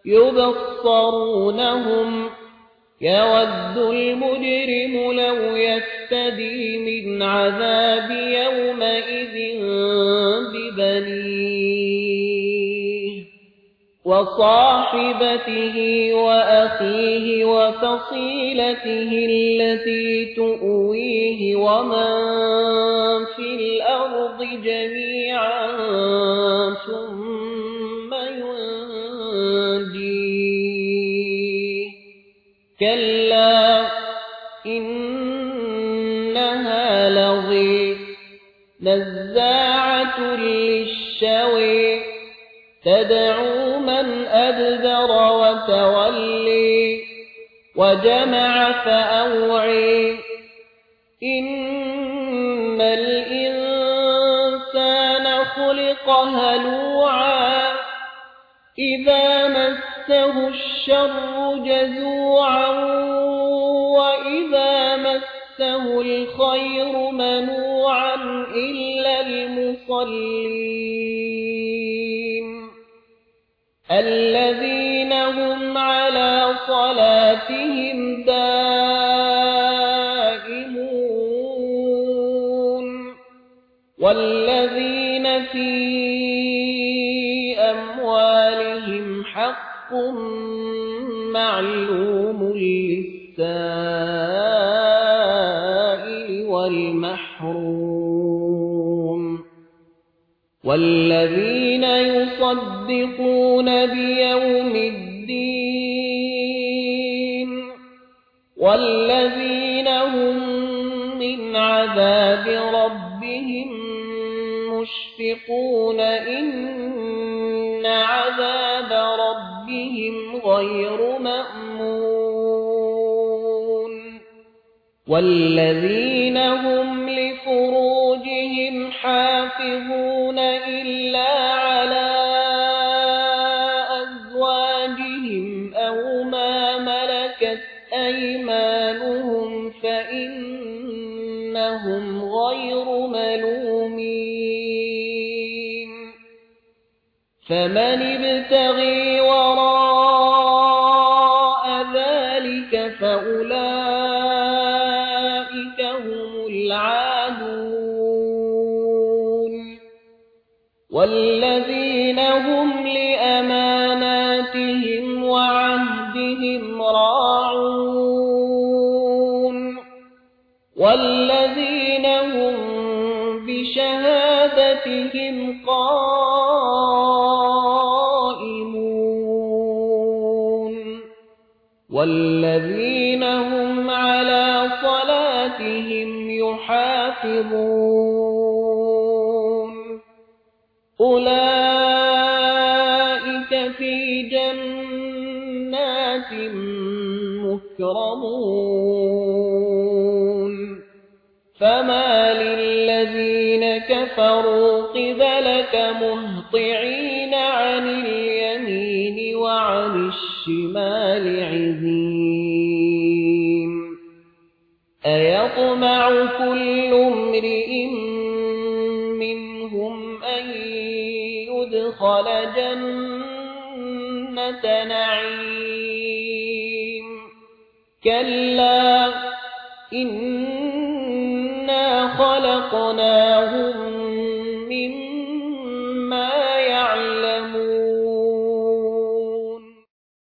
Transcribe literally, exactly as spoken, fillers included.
يبصرونهم يود المجرم لو يفتدي من عذاب يومئذ ببنيه وصاحبته وأخيه وفصيلته التي تؤويه ومن في الأرض جميعا ثم ينجيه كلا إنها لظى نزاعة للشوى تدعو من أدبر وتولي وجمع فأوعي إن الإنسان خلق هلوعا إذا مسه الشر جزوعا وإذا مسه الخير منوعا إلا المصلين الذين هم على صلاتهم دائمون والذين في أموالهم حق معلوم للسائل والمحروم والذين يصدقون بيوم الدين والذين هم من عذاب ربهم مشفقون إن عذاب ربهم غير مأمون والذين هم لفروجهم حافظون إلا على أزواجهم أو ما ملكت أيمانهم فإنهم غير ملومين فمن ابتغي وراء ذلك فأولئك هم العادون والذين هم لأماناتهم وعهدهم راعون والذين هم بشهادتهم قائمون والذين هم على صلاتهم يحافظون أولئك في جنات مكرمون فما للذين كفروا قبلك مهطعين عن اليمين وعن الشمال عزين أيطمع كل امرئ منهم أن يدخل جنة نعيم كلا إنا خلقناهم